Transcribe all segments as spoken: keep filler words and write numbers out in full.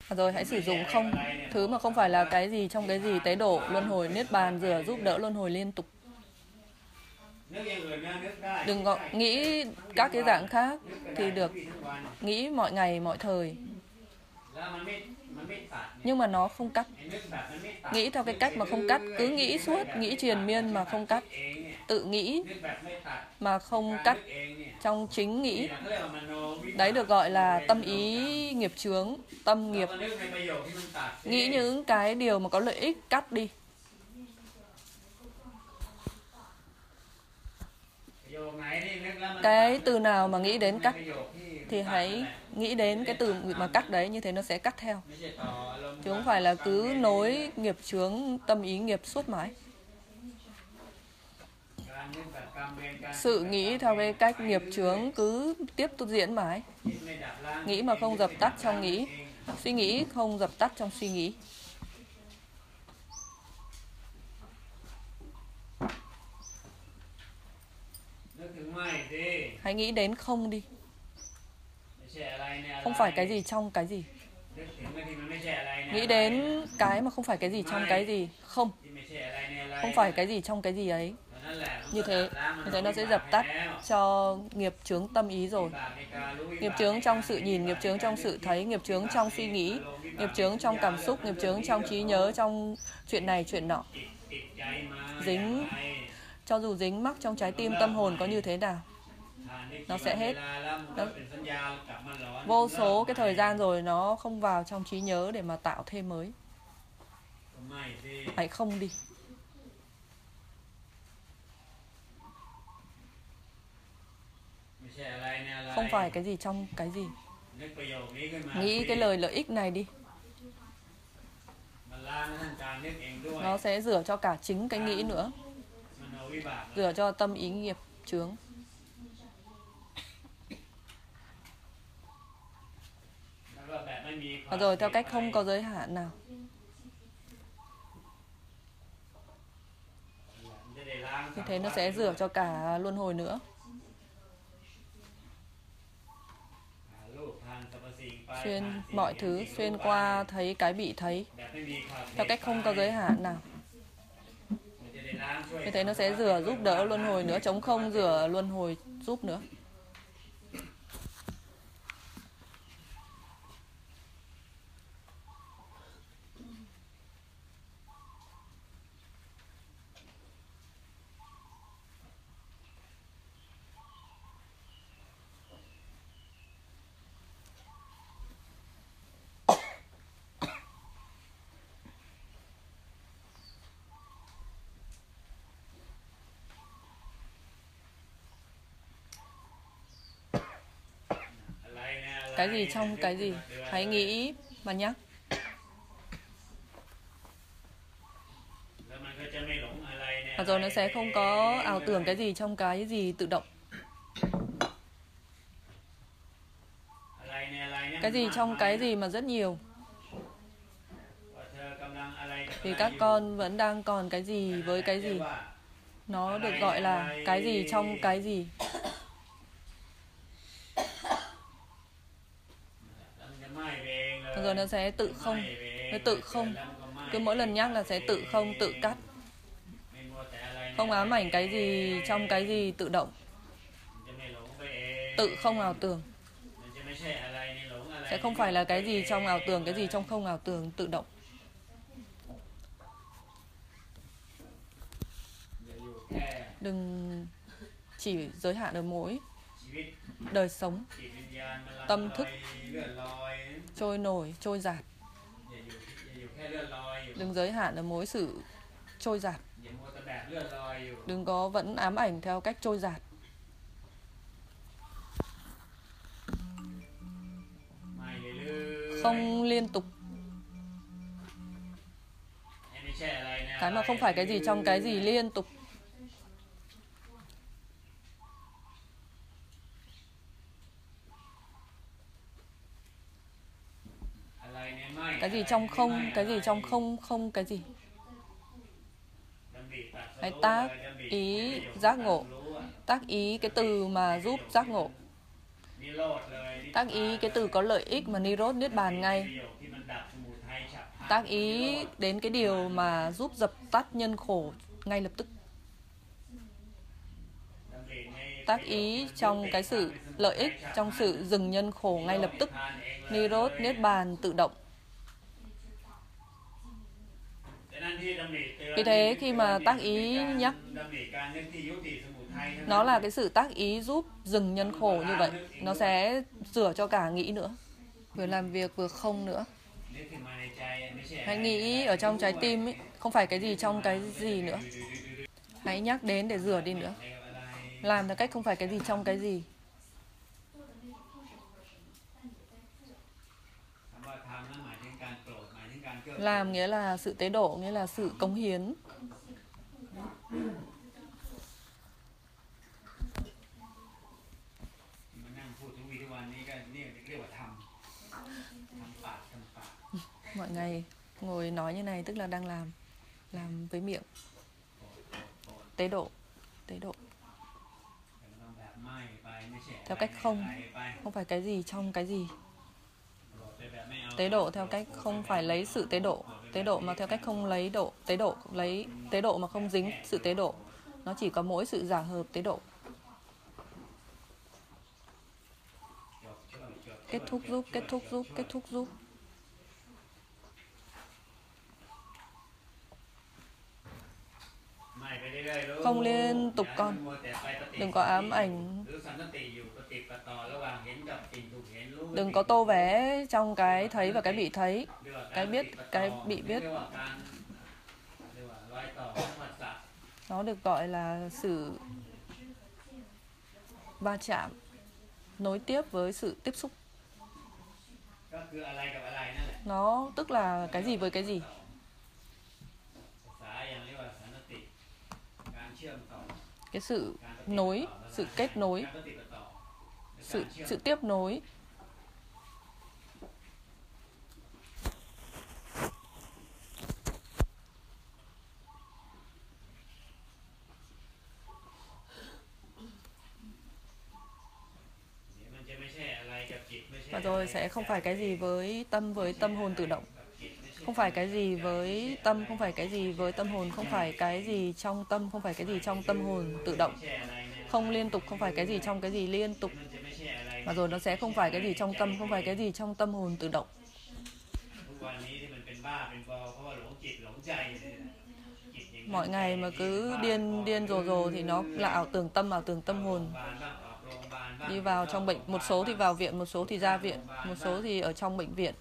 Rồi hãy sử dụng không, thứ mà không phải là cái gì trong cái gì, tế độ, luân hồi, niết bàn, rửa, giúp đỡ luân hồi liên tục. Đừng có nghĩ các cái dạng khác thì được, nghĩ mọi ngày mọi thời. Nhưng mà nó không cắt. Nghĩ theo cái cách mà không cắt, cứ nghĩ suốt, nghĩ triền miên mà không cắt. Tự nghĩ mà không cắt trong chính nghĩ. Đấy được gọi là tâm ý nghiệp chướng, tâm nghiệp. Nghĩ những cái điều mà có lợi ích, cắt đi. Cái từ nào mà nghĩ đến cắt thì hãy nghĩ đến cái từ mà cắt đấy, như thế nó sẽ cắt theo. Chứ không phải là cứ nối nghiệp chướng tâm ý nghiệp suốt mãi. Sự nghĩ theo cái cách nghiệp chướng cứ tiếp tục diễn mãi. Nghĩ mà không dập tắt trong nghĩ, suy nghĩ không dập tắt trong suy nghĩ. Hãy nghĩ đến không đi. Không phải cái gì trong cái gì. Nghĩ đến cái mà không phải cái gì trong cái gì. Không. Không phải cái gì trong cái gì ấy. Như thế, như thế nó sẽ dập tắt cho nghiệp chướng tâm ý rồi. Nghiệp chướng trong sự nhìn, nghiệp chướng trong sự thấy, nghiệp chướng trong suy nghĩ, nghiệp chướng trong cảm xúc, nghiệp chướng trong trí nhớ, trong chuyện này chuyện nọ. Dính, cho dù dính mắc trong trái tim tâm hồn có như thế nào, nó sẽ hết. Nó, vô số cái thời gian rồi nó không vào trong trí nhớ để mà tạo thêm mới. Hãy không đi. Không phải cái gì trong cái gì. Nghĩ cái lời lợi ích này đi. Nó sẽ rửa cho cả chính cái nghĩ nữa. Rửa cho tâm ý nghiệp chướng. Và rồi theo cách không có giới hạn nào. Như thế nó sẽ rửa cho cả luân hồi nữa. Xuyên mọi thứ, xuyên qua thấy cái bị thấy. Theo cách không có giới hạn nào. Như thế nó sẽ rửa giúp đỡ luân hồi nữa. Trống không rửa luân hồi giúp nữa. Cái gì trong cái gì. Hãy nghĩ mà nhắc. Và rồi nó sẽ không có ảo tưởng cái gì trong cái gì tự động. Cái gì trong cái gì mà rất nhiều. Vì các con vẫn đang còn cái gì với cái gì. Nó được gọi là cái gì trong cái gì. Rồi nó sẽ tự không. Nó tự không. Cứ mỗi lần nhắc là sẽ tự không, tự cắt. Không ám ảnh cái gì trong cái gì tự động. Tự không ảo tưởng. Sẽ không phải là cái gì trong ảo tưởng, cái gì trong không ảo tưởng, tự động. Đừng chỉ giới hạn ở mỗi đời sống, tâm thức trôi nổi, trôi dạt. Đừng giới hạn ở mỗi sự trôi dạt. Đừng có vẫn ám ảnh theo cách trôi dạt. Không liên tục. Cái mà không phải cái gì trong cái gì liên tục. Cái gì trong không, cái gì trong không, không cái gì. Hãy tác ý giác ngộ. Tác ý cái từ mà giúp giác ngộ. Tác ý cái từ có lợi ích mà Nirod niết bàn ngay. Tác ý đến cái điều mà giúp dập tắt nhân khổ ngay lập tức. Tác ý trong cái sự lợi ích, trong sự dừng nhân khổ ngay lập tức. Nirod, Niết Bàn tự động. Vì thế khi mà tác ý nhắc, nó là cái sự tác ý giúp dừng nhân khổ như vậy. Nó sẽ sửa cho cả nghĩ nữa. Vừa làm việc vừa không nữa. Hãy nghĩ ở trong trái tim ấy, không phải cái gì trong cái gì nữa. Hãy nhắc đến để rửa đi nữa. Làm theo cách không phải cái gì trong cái gì. Làm nghĩa là sự tế độ, nghĩa là sự cống hiến. Mọi ngày ngồi nói như này tức là đang làm. Làm với miệng. Tế độ. Tế độ. Theo cách không. Không phải cái gì trong cái gì. Tế độ theo cách không phải lấy sự tế độ. Tế độ mà theo cách không lấy độ. Tế độ lấy tế độ mà không dính sự tế độ. Nó chỉ có mỗi sự giả hợp tế độ. Kết thúc giúp, kết thúc giúp, kết thúc giúp. Không liên tục con. Đừng có ám ảnh. Đừng có tô vẽ trong cái thấy và cái bị thấy. Cái biết, cái bị biết. Nó được gọi là sự va chạm, nối tiếp với sự tiếp xúc. Nó tức là cái gì với cái gì. Cái sự nối, sự kết nối, sự, sự tiếp nối. Và rồi sẽ không phải cái gì với tâm, với tâm hồn tự động. Không phải cái gì với tâm, không phải cái gì với tâm hồn, không phải cái gì trong tâm, không phải cái gì trong tâm hồn tự động. Không liên tục, không phải cái gì trong cái gì liên tục. Và rồi nó sẽ không phải cái gì trong tâm, không phải cái gì trong tâm hồn tự động. Mọi ngày mà cứ điên điên rồ rồ thì nó là ảo tưởng tâm, ảo tưởng tâm hồn. Đi vào trong bệnh, một số thì vào viện, một số thì ra viện, một số thì ở trong bệnh viện.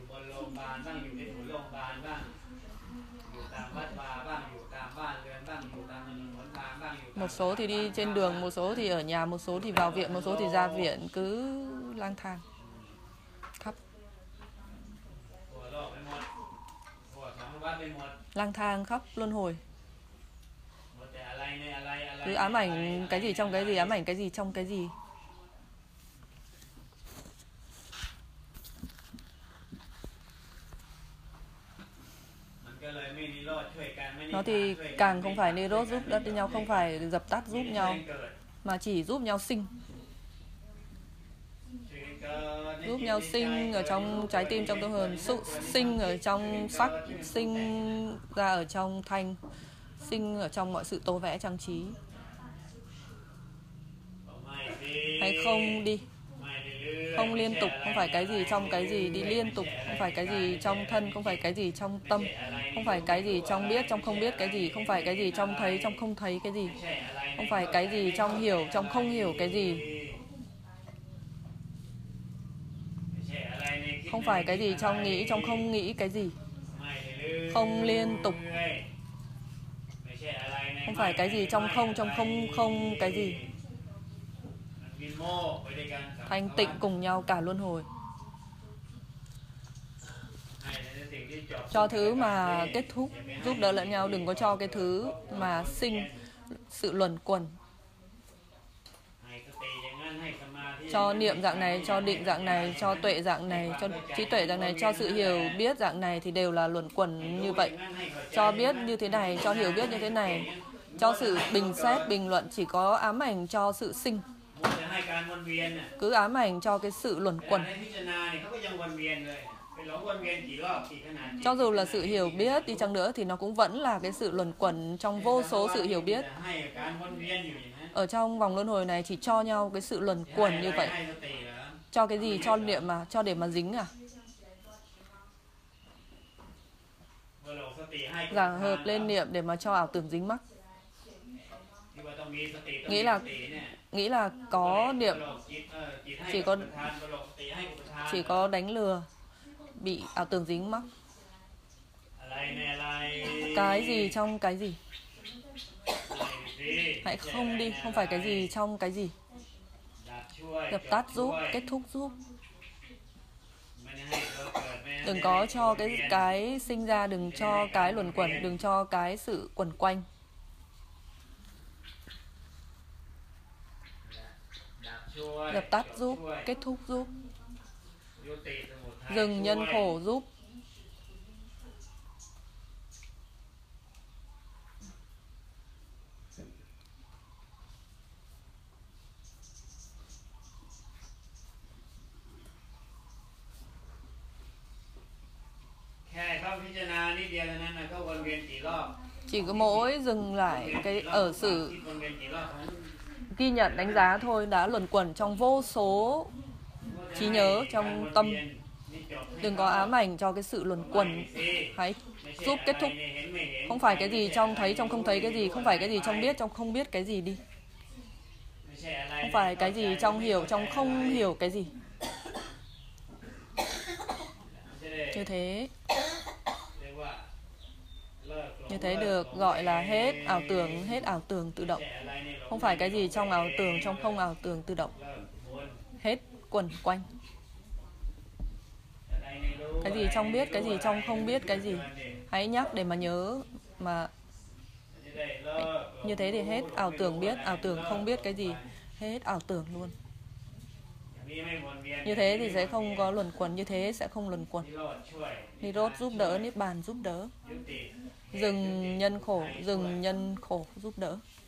Một số thì đi trên đường, một số thì ở nhà, một số thì vào viện, một số thì ra viện. Cứ lang thang khắp. Lang thang khắp luân hồi. Cứ ám ảnh cái gì trong cái gì, ám ảnh cái gì trong cái gì. Nó thì càng không phải Nirod giúp đỡ nhau, không phải dập tắt giúp nhau, mà chỉ giúp nhau sinh. Giúp nhau sinh ở trong trái tim, trong tâm hồn, sinh ở trong sắc, sinh ra ở trong thanh, sinh ở trong mọi sự tô vẽ trang trí. Hay không đi. Không liên tục, không phải cái gì trong cái gì, đi liên tục, không phải cái gì trong thân, không phải cái gì trong tâm, không phải cái gì trong biết, trong không biết cái gì, không phải cái gì trong thấy, trong không thấy cái gì, không phải cái gì trong hiểu, trong không hiểu cái gì, không phải cái gì trong nghĩ, trong không nghĩ cái gì, không liên tục, không phải cái gì trong không, trong không không cái gì. Thanh tịnh cùng nhau cả luân hồi. Cho thứ mà kết thúc, giúp đỡ lẫn nhau, đừng có cho cái thứ mà sinh sự luẩn quẩn. Cho niệm dạng này, cho định dạng này, cho tuệ dạng này, cho trí tuệ dạng này, cho sự hiểu biết dạng này thì đều là luẩn quẩn như vậy. Cho biết như thế này, cho hiểu biết như thế này, cho sự bình xét, bình luận, chỉ có ám ảnh cho sự sinh. Cứ ám ảnh cho cái sự luẩn quẩn. Cho dù là sự hiểu biết đi chăng nữa thì nó cũng vẫn là cái sự luẩn quẩn trong vô số sự hiểu biết. Ở trong vòng luân hồi này chỉ cho nhau cái sự luẩn quẩn như vậy. Cho cái gì? Cho niệm mà, cho để mà dính à? Giảng hợp lên niệm để mà cho ảo tưởng dính mắc. Nghĩ là nghĩ là có niệm chỉ có chỉ có đánh lừa, bị ảo tưởng dính mắc. Cái gì trong cái gì? Hãy không đi, không phải cái gì trong cái gì. Dập tắt giúp, kết thúc giúp. Đừng có cho cái cái sinh ra, đừng cho cái luẩn quẩn, đừng cho cái sự quẩn quanh. Dập tắt giúp, kết thúc giúp. Dừng nhân khổ giúp. Chỉ có mỗi dừng lại cái ở sự ghi nhận đánh giá thôi đã luẩn quẩn trong vô số trí nhớ trong tâm. Đừng có ám ảnh cho cái sự luẩn quẩn. Hãy giúp kết thúc. Không phải cái gì trong thấy trong không thấy cái gì, không phải cái gì trong biết trong không biết cái gì đi. Không phải cái gì trong hiểu trong không hiểu cái gì. Như thế Như thế được gọi là hết ảo tưởng, hết ảo tưởng tự động. Không phải cái gì trong ảo tưởng trong không ảo tưởng tự động. Hết quẩn quanh. Cái gì trong biết, cái gì trong không biết cái gì. Hãy nhắc để mà nhớ mà. Như thế thì hết ảo tưởng biết, ảo tưởng không biết cái gì. Hết ảo tưởng luôn. Như thế thì sẽ không có luẩn quẩn, như thế sẽ không luẩn quẩn. Nirod giúp đỡ, Niết Bàn giúp đỡ. Dừng nhân khổ, dừng nhân khổ giúp đỡ.